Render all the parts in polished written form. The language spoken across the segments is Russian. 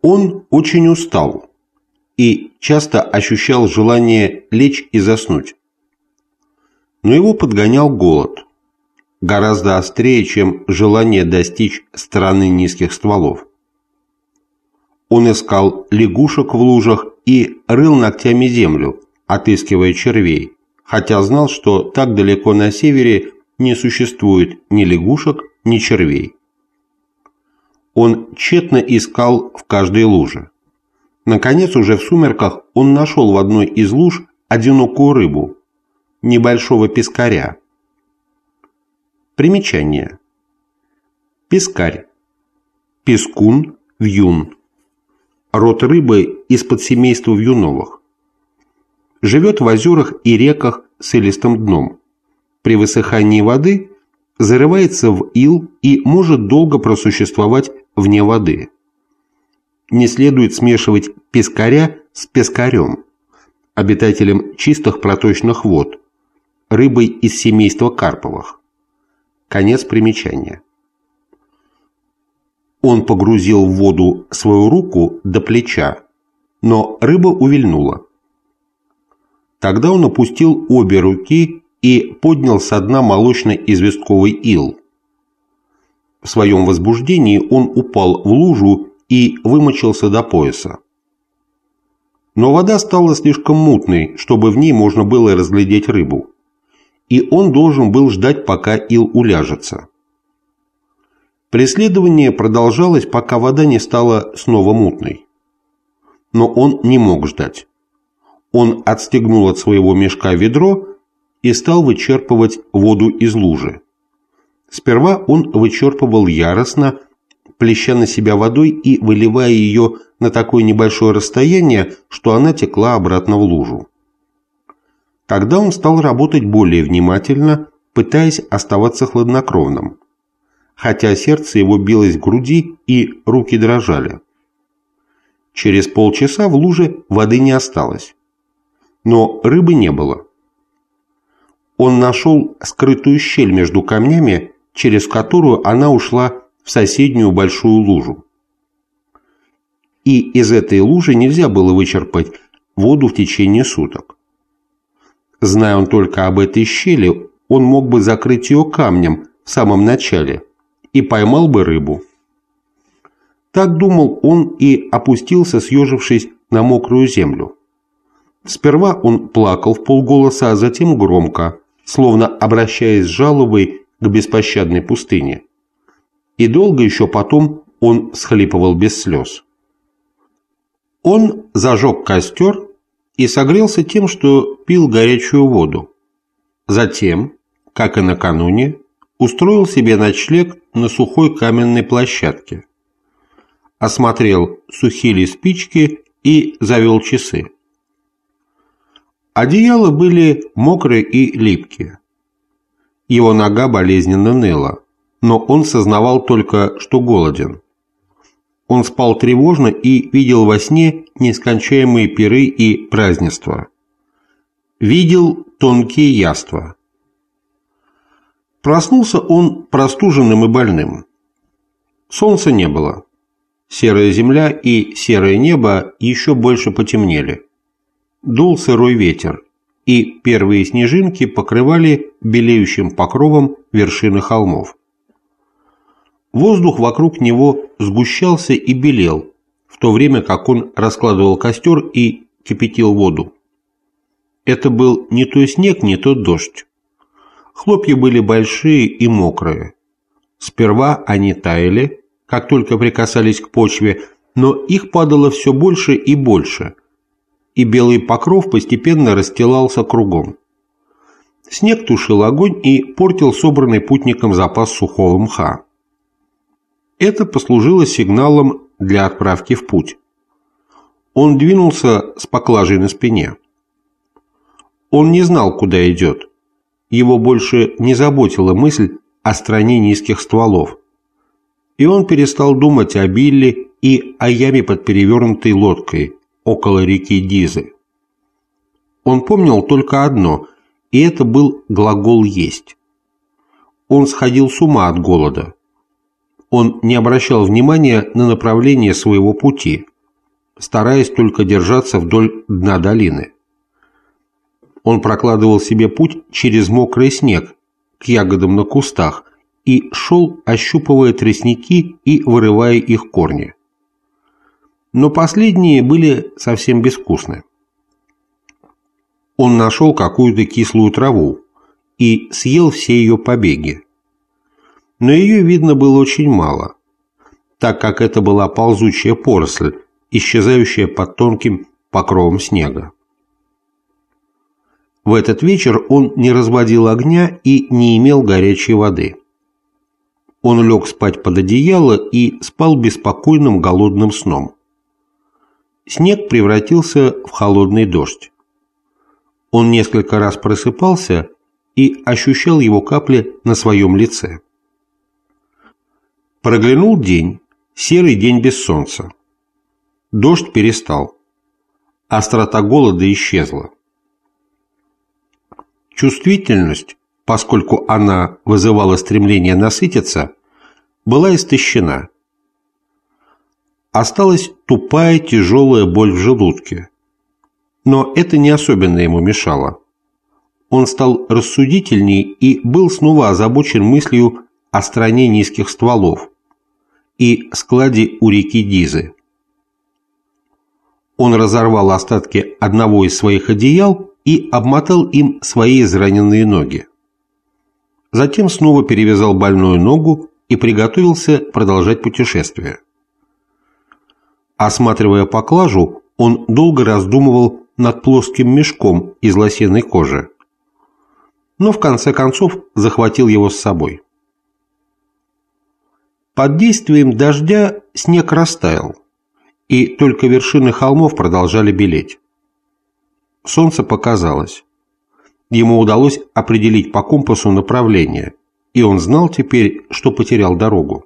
Он очень устал и часто ощущал желание лечь и заснуть. Но его подгонял голод, гораздо острее, чем желание достичь страны низких стволов. Он искал лягушек в лужах и рыл ногтями землю, отыскивая червей, хотя знал, что так далеко на севере не существует ни лягушек, ни червей. Он тщетно искал в каждой луже. Наконец, уже в сумерках, он нашел в одной из луж одинокую рыбу, небольшого пескаря. Примечание. Пескарь. Пескун, вьюн. Род рыбы из подсемейства вьюновых. Живет в озерах и реках с илистым дном. При высыхании воды зарывается в ил и может долго просуществовать вне воды. Не следует смешивать пескаря с пескарем, обитателем чистых проточных вод, рыбой из семейства карповых. Конец примечания. Он погрузил в воду свою руку до плеча, но рыба увильнула. Тогда он опустил обе руки и поднял со дна молочно-известковый ил. В своем возбуждении он упал в лужу и вымочился до пояса. Но вода стала слишком мутной, чтобы в ней можно было разглядеть рыбу, и он должен был ждать, пока ил уляжется. Преследование продолжалось, пока вода не стала снова мутной. Но он не мог ждать. Он отстегнул от своего мешка ведро и стал вычерпывать воду из лужи. Сперва он вычерпывал яростно, плеща на себя водой и выливая ее на такое небольшое расстояние, что она текла обратно в лужу. Тогда он стал работать более внимательно, пытаясь оставаться хладнокровным, хотя сердце его билось в груди и руки дрожали. Через полчаса в луже воды не осталось, но рыбы не было. Он нашел скрытую щель между камнями, через которую она ушла в соседнюю большую лужу. И из этой лужи нельзя было вычерпать воду в течение суток. Зная он только об этой щели, он мог бы закрыть ее камнем в самом начале и поймал бы рыбу. Так думал он и опустился, съежившись на мокрую землю. Сперва он плакал вполголоса, а затем громко, словно обращаясь с жалобой к беспощадной пустыне. И долго еще потом он всхлипывал без слез. Он зажег костер и согрелся тем, что пил горячую воду. Затем, как и накануне, устроил себе ночлег на сухой каменной площадке. Осмотрел, сухие ли спички, и завел часы. Одеяла были мокрые и липкие. Его нога болезненно ныла, но он сознавал только, что голоден. Он спал тревожно и видел во сне нескончаемые пиры и празднества. Видел тонкие яства. Проснулся он простуженным и больным. Солнца не было. Серая земля и серое небо еще больше потемнели. Дул сырой ветер, и первые снежинки покрывали белеющим покровом вершины холмов. Воздух вокруг него сгущался и белел, в то время как он раскладывал костер и кипятил воду. Это был не то снег, не то дождь. Хлопья были большие и мокрые. Сперва они таяли, как только прикасались к почве, но их падало все больше и больше, и белый покров постепенно расстилался кругом. Снег тушил огонь и портил собранный путником запас сухого мха. Это послужило сигналом для отправки в путь. Он двинулся с поклажей на спине. Он не знал, куда идет. Его больше не заботила мысль о стране низких стволов. И он перестал думать о Билли и о яме под перевернутой лодкой около реки Дизы. Он помнил только одно, и это был глагол «есть». Он сходил с ума от голода. Он не обращал внимания на направление своего пути, стараясь только держаться вдоль дна долины. Он прокладывал себе путь через мокрый снег к ягодам на кустах и шел, ощупывая тростники и вырывая их корни. Но последние были совсем безвкусны. Он нашел какую-то кислую траву и съел все ее побеги. Но ее видно было очень мало, так как это была ползучая поросль, исчезающая под тонким покровом снега. В этот вечер он не разводил огня и не имел горячей воды. Он лег спать под одеяло и спал беспокойным голодным сном. Снег превратился в холодный дождь. Он несколько раз просыпался и ощущал его капли на своем лице. Проглянул день, серый день без солнца. Дождь перестал. Острота голода исчезла. Чувствительность, поскольку она вызывала стремление насытиться, была истощена. Осталась тупая тяжелая боль в желудке. Но это не особенно ему мешало. Он стал рассудительней и был снова озабочен мыслью о стране низких стволов и складе у реки Дизы. Он разорвал остатки одного из своих одеял и обмотал им свои израненные ноги. Затем снова перевязал больную ногу и приготовился продолжать путешествие. Осматривая поклажу, он долго раздумывал над плоским мешком из лосиной кожи, но в конце концов захватил его с собой. Под действием дождя снег растаял, и только вершины холмов продолжали белеть. Солнце показалось. Ему удалось определить по компасу направление, и он знал теперь, что потерял дорогу.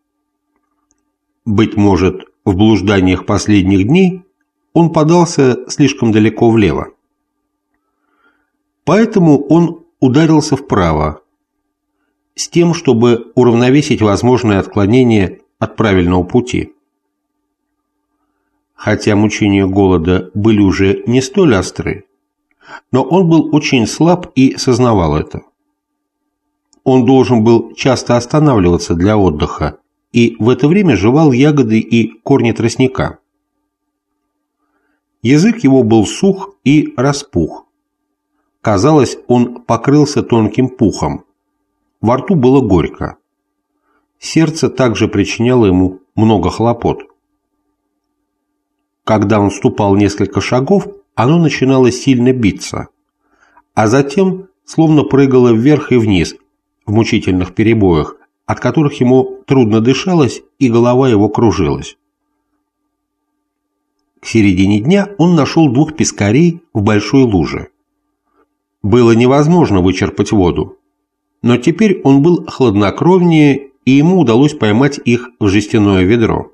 Быть может, в блужданиях последних дней он подался слишком далеко влево. Поэтому он ударился вправо, с тем, чтобы уравновесить возможное отклонение от правильного пути. Хотя мучения голода были уже не столь остры, но он был очень слаб и сознавал это. Он должен был часто останавливаться для отдыха и в это время жевал ягоды и корни тростника. Язык его был сух и распух. Казалось, он покрылся тонким пухом. Во рту было горько. Сердце также причиняло ему много хлопот. Когда он ступал несколько шагов, оно начинало сильно биться, а затем словно прыгало вверх и вниз в мучительных перебоях, от которых ему трудно дышалось и голова его кружилась. К середине дня он нашел 2 пескарей в большой луже. Было невозможно вычерпать воду, но теперь он был хладнокровнее, и ему удалось поймать их в жестяное ведро.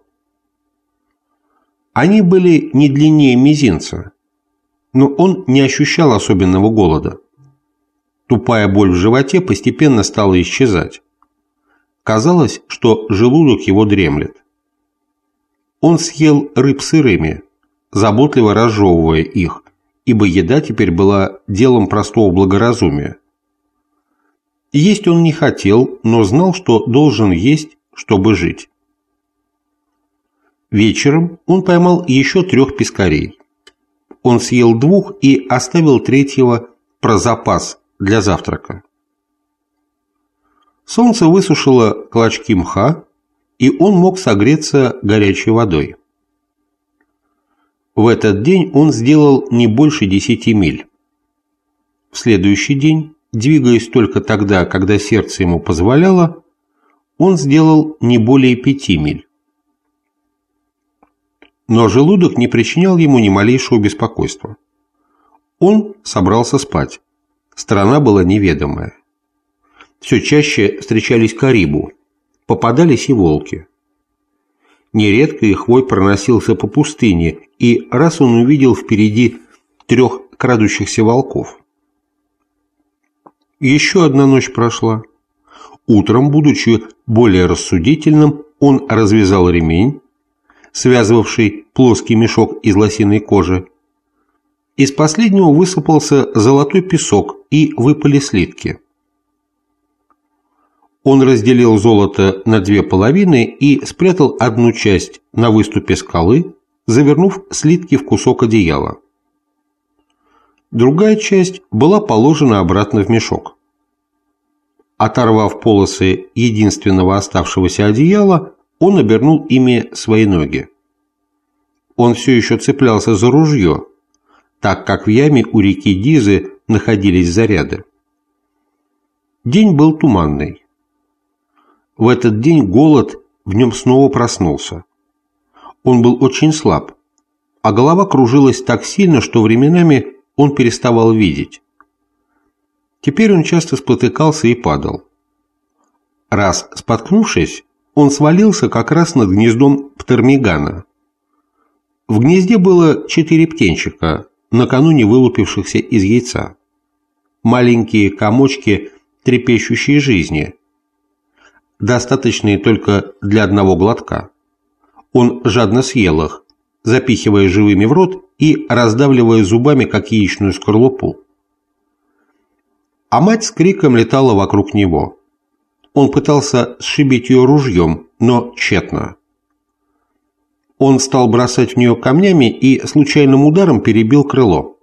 Они были не длиннее мизинца, но он не ощущал особенного голода. Тупая боль в животе постепенно стала исчезать. Казалось, что желудок его дремлет. Он съел рыб сырыми, заботливо разжевывая их, ибо еда теперь была делом простого благоразумия. Есть он не хотел, но знал, что должен есть, чтобы жить. Вечером он поймал еще 3 пескарей. Он съел 2 и оставил 3-го про запас для завтрака. Солнце высушило клочки мха, и он мог согреться горячей водой. В этот день он сделал не больше 10 миль. В следующий день, двигаясь только тогда, когда сердце ему позволяло, он сделал не более 5 миль. Но желудок не причинял ему ни малейшего беспокойства. Он собрался спать. Страна была неведомая. Все чаще встречались карибу, попадались и волки. Нередко их вой проносился по пустыне, и раз он увидел впереди 3 крадущихся волков. Еще одна ночь прошла. Утром, будучи более рассудительным, он развязал ремень, связывавший плоский мешок из лосиной кожи. Из последнего высыпался золотой песок и выпали слитки. Он разделил золото на две половины и спрятал одну часть на выступе скалы, завернув слитки в кусок одеяла. Другая часть была положена обратно в мешок. Оторвав полосы единственного оставшегося одеяла, он обернул ими свои ноги. Он все еще цеплялся за ружье, так как в яме у реки Дизы находились заряды. День был туманный. В этот день голод в нем снова проснулся. Он был очень слаб, а голова кружилась так сильно, что временами он переставал видеть. Теперь он часто спотыкался и падал. Раз споткнувшись, он свалился как раз над гнездом птермигана. В гнезде было 4 птенчика, накануне вылупившихся из яйца. Маленькие комочки трепещущей жизни, достаточные только для одного глотка. Он жадно съел их, запихивая живыми в рот и раздавливая зубами, как яичную скорлупу. А мать с криком летала вокруг него. Он пытался сшибить ее ружьем, но тщетно. Он стал бросать в нее камнями и случайным ударом перебил крыло.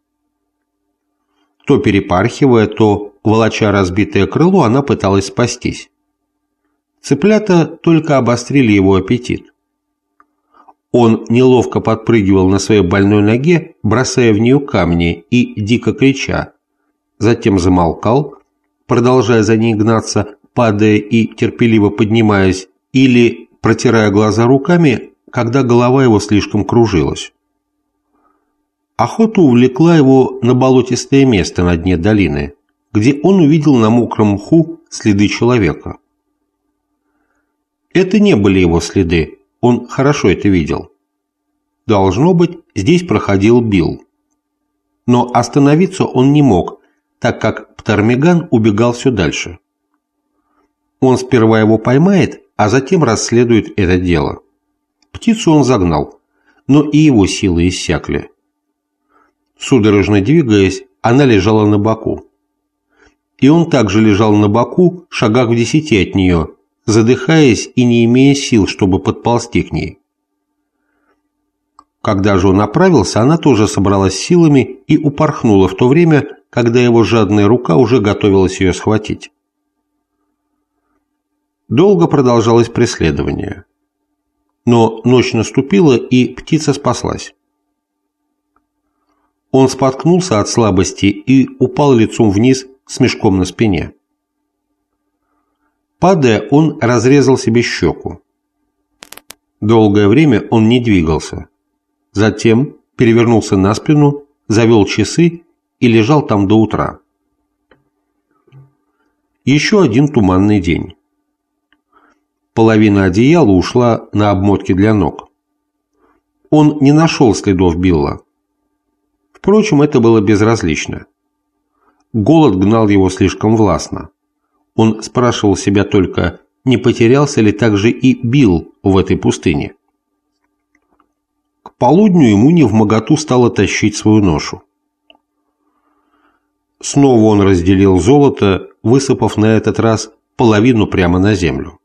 То перепархивая, то волоча разбитое крыло, она пыталась спастись. Цыплята только обострили его аппетит. Он неловко подпрыгивал на своей больной ноге, бросая в нее камни и дико крича. Затем замолкал, продолжая за ней гнаться, падая и терпеливо поднимаясь, или протирая глаза руками, когда голова его слишком кружилась. Охота увлекла его на болотистое место на дне долины, где он увидел на мокром мху следы человека. Это не были его следы, он хорошо это видел. Должно быть, здесь проходил Билл. Но остановиться он не мог, так как птермиган убегал все дальше. Он сперва его поймает, а затем расследует это дело. Птицу он загнал, но и его силы иссякли. Судорожно двигаясь, она лежала на боку. И он также лежал на боку, шагах в 10 от нее, задыхаясь и не имея сил, чтобы подползти к ней. Когда же он оправился, она тоже собралась силами и упорхнула в то время, когда его жадная рука уже готовилась ее схватить. Долго продолжалось преследование. Но ночь наступила, и птица спаслась. Он споткнулся от слабости и упал лицом вниз с мешком на спине. Падая, он разрезал себе щеку. Долгое время он не двигался. Затем перевернулся на спину, завел часы и лежал там до утра. Еще один туманный день. Половина одеяла ушла на обмотки для ног. Он не нашел следов Билла. Впрочем, это было безразлично. Голод гнал его слишком властно. Он спрашивал себя только, не потерялся ли также и Билл в этой пустыне. К полудню ему невмоготу стало тащить свою ношу. Снова он разделил золото, высыпав на этот раз половину прямо на землю.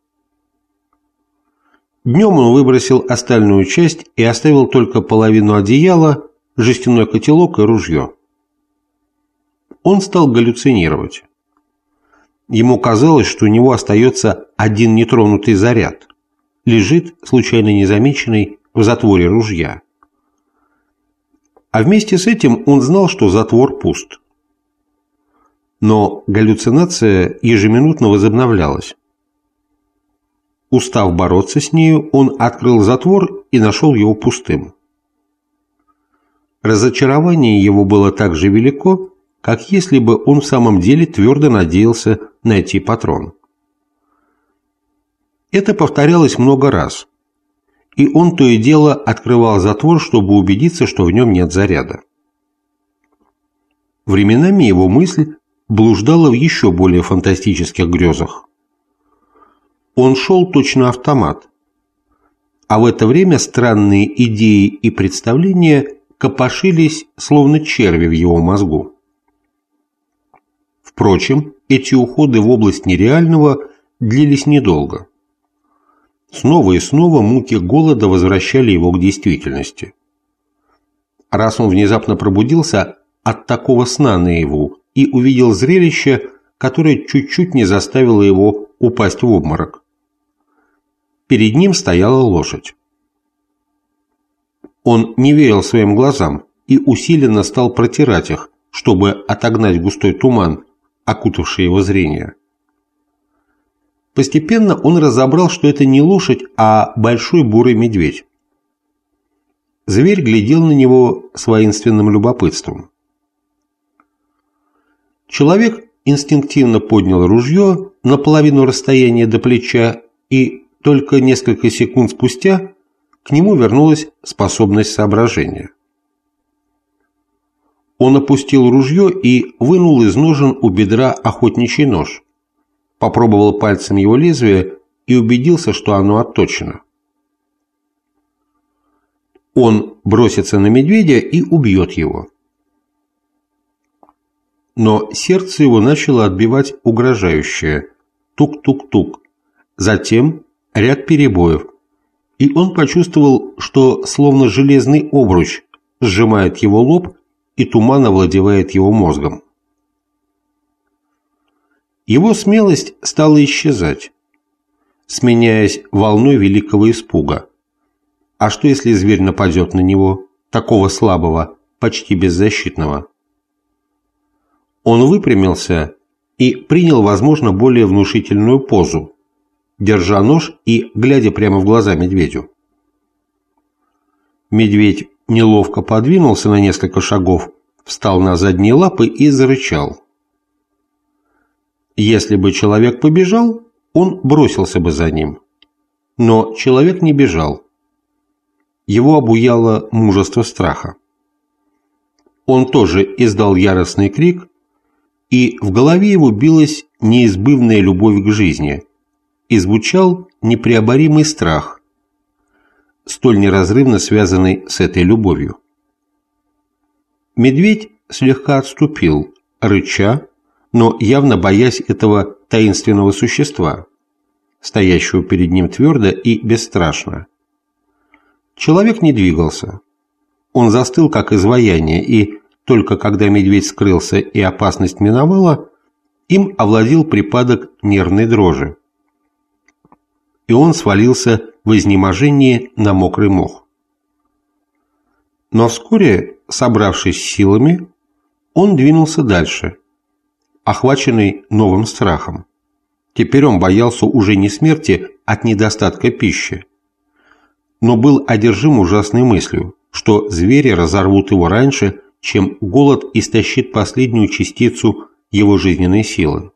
Днем он выбросил остальную часть и оставил только половину одеяла, жестяной котелок и ружье. Он стал галлюцинировать. Ему казалось, что у него остается один нетронутый заряд, лежит, случайно незамеченный, в затворе ружья. А вместе с этим он знал, что затвор пуст. Но галлюцинация ежеминутно возобновлялась. Устав бороться с нею, он открыл затвор и нашел его пустым. Разочарование его было так же велико, как если бы он в самом деле твердо надеялся найти патрон. Это повторялось много раз, и он то и дело открывал затвор, чтобы убедиться, что в нем нет заряда. Временами его мысль блуждала в еще более фантастических грезах. Он шел точно автомат. А в это время странные идеи и представления копошились, словно черви в его мозгу. Впрочем, эти уходы в область нереального длились недолго. Снова и снова муки голода возвращали его к действительности. Раз он внезапно пробудился от такого сна наяву и увидел зрелище, которое чуть-чуть не заставило его упасть в обморок. Перед ним стояла лошадь. Он не верил своим глазам и усиленно стал протирать их, чтобы отогнать густой туман, окутавший его зрение. Постепенно он разобрал, что это не лошадь, а большой бурый медведь. Зверь глядел на него с воинственным любопытством. Человек инстинктивно поднял ружье на половину расстояния до плеча, и только несколько секунд спустя к нему вернулась способность соображения. Он опустил ружье и вынул из ножен у бедра охотничий нож, попробовал пальцем его лезвие и убедился, что оно отточено. Он бросится на медведя и убьет его. Но сердце его начало отбивать угрожающее тук-тук-тук, затем ряд перебоев, и он почувствовал, что словно железный обруч сжимает его лоб и туман овладевает его мозгом. Его смелость стала исчезать, сменяясь волной великого испуга. А что, если зверь нападет на него, такого слабого, почти беззащитного? Он выпрямился и принял, возможно, более внушительную позу, держа нож и глядя прямо в глаза медведю. Медведь неловко подвинулся на несколько шагов, встал на задние лапы и зарычал. Если бы человек побежал, он бросился бы за ним. Но человек не бежал. Его обуяло мужество страха. Он тоже издал яростный крик, и в голове его билась неизбывная любовь к жизни, и звучал непреоборимый страх, столь неразрывно связанный с этой любовью. Медведь слегка отступил, рыча, но явно боясь этого таинственного существа, стоящего перед ним твердо и бесстрашно. Человек не двигался. Он застыл, как изваяние, и только когда медведь скрылся и опасность миновала, им овладел припадок нервной дрожи. И он свалился в изнеможении на мокрый мох. Но вскоре, собравшись силами, он двинулся дальше, охваченный новым страхом. Теперь он боялся уже не смерти от недостатка пищи, но был одержим ужасной мыслью, что звери разорвут его раньше, чем голод истощит последнюю частицу его жизненной силы.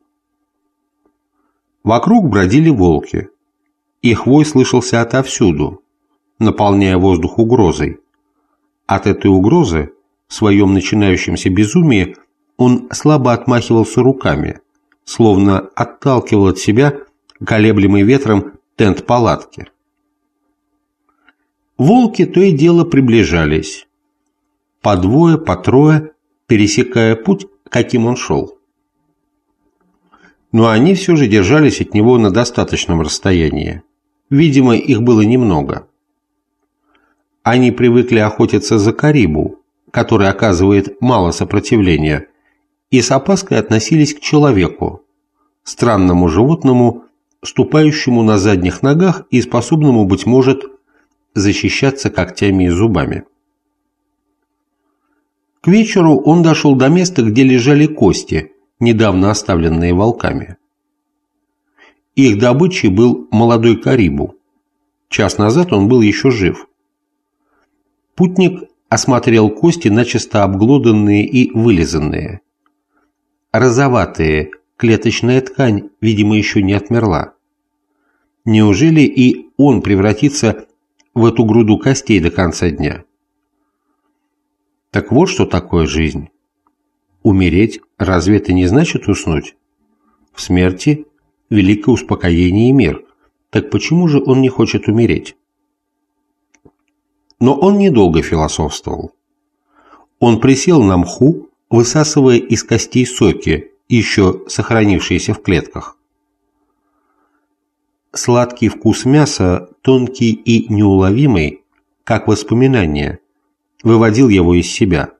Вокруг бродили волки. Их вой слышался отовсюду, наполняя воздух угрозой. От этой угрозы, в своем начинающемся безумии, он слабо отмахивался руками, словно отталкивал от себя колеблемый ветром тент палатки. Волки то и дело приближались, по двое, по трое, пересекая путь, каким он шел. Но они все же держались от него на достаточном расстоянии. Видимо, их было немного. Они привыкли охотиться за карибу, который оказывает мало сопротивления, и с опаской относились к человеку, странному животному, ступающему на задних ногах и способному, быть может, защищаться когтями и зубами. К вечеру он дошел до места, где лежали кости, недавно оставленные волками. Их добычей был молодой карибу. Час назад он был еще жив. Путник осмотрел кости, начисто обглоданные и вылизанные. Розоватые, клеточная ткань, видимо, еще не отмерла. Неужели и он превратится в эту груду костей до конца дня? Так вот, что такое жизнь. Умереть разве это не значит уснуть? В смерти великое успокоение и мир. Так почему же он не хочет умереть? Но он недолго философствовал. Он присел на мху, высасывая из костей соки, еще сохранившиеся в клетках. Сладкий вкус мяса, тонкий и неуловимый, как воспоминание, выводил его из себя.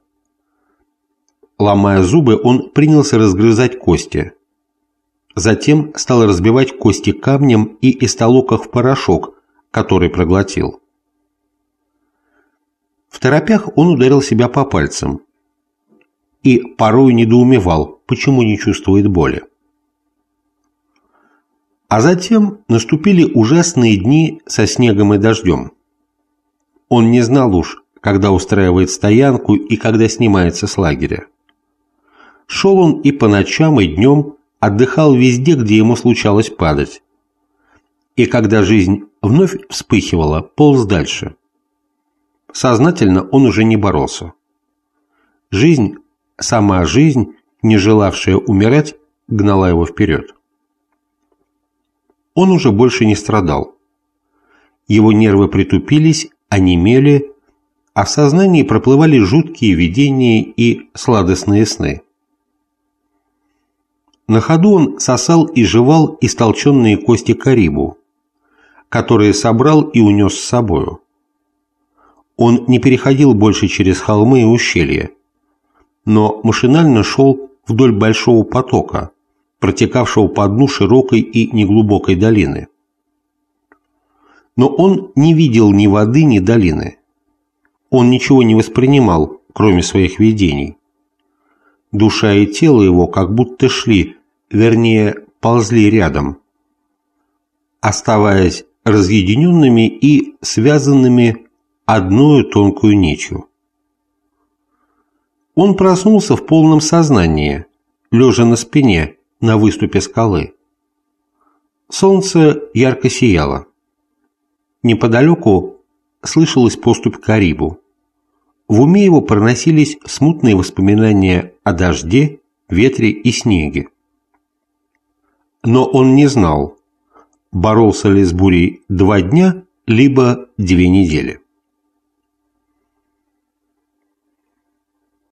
Ломая зубы, он принялся разгрызать кости. Затем стал разбивать кости камнем и истолок в порошок, который проглотил. В торопях он ударил себя по пальцам и порой недоумевал, почему не чувствует боли. А затем наступили ужасные дни со снегом и дождем. Он не знал уж, когда устраивает стоянку и когда снимается с лагеря. Шел он и по ночам, и днем, отдыхал везде, где ему случалось падать. И когда жизнь вновь вспыхивала, полз дальше. Сознательно он уже не боролся. Жизнь, сама жизнь, не желавшая умирать, гнала его вперед. Он уже больше не страдал. Его нервы притупились, онемели, а в сознании проплывали жуткие видения и сладостные сны. На ходу он сосал и жевал истолченные кости карибу, которые собрал и унес с собою. Он не переходил больше через холмы и ущелья, но машинально шел вдоль большого потока, протекавшего по дну широкой и неглубокой долины. Но он не видел ни воды, ни долины. Он ничего не воспринимал, кроме своих видений. Душа и тело его как будто шли, вернее, ползли рядом, оставаясь разъединенными и связанными одною тонкую нитью. Он проснулся в полном сознании, лежа на спине на выступе скалы. Солнце ярко сияло. Неподалеку слышалась поступь карибу. В уме его проносились смутные воспоминания о дожде, ветре и снеге. Но он не знал, боролся ли с бурей 2 дня, либо 2 недели.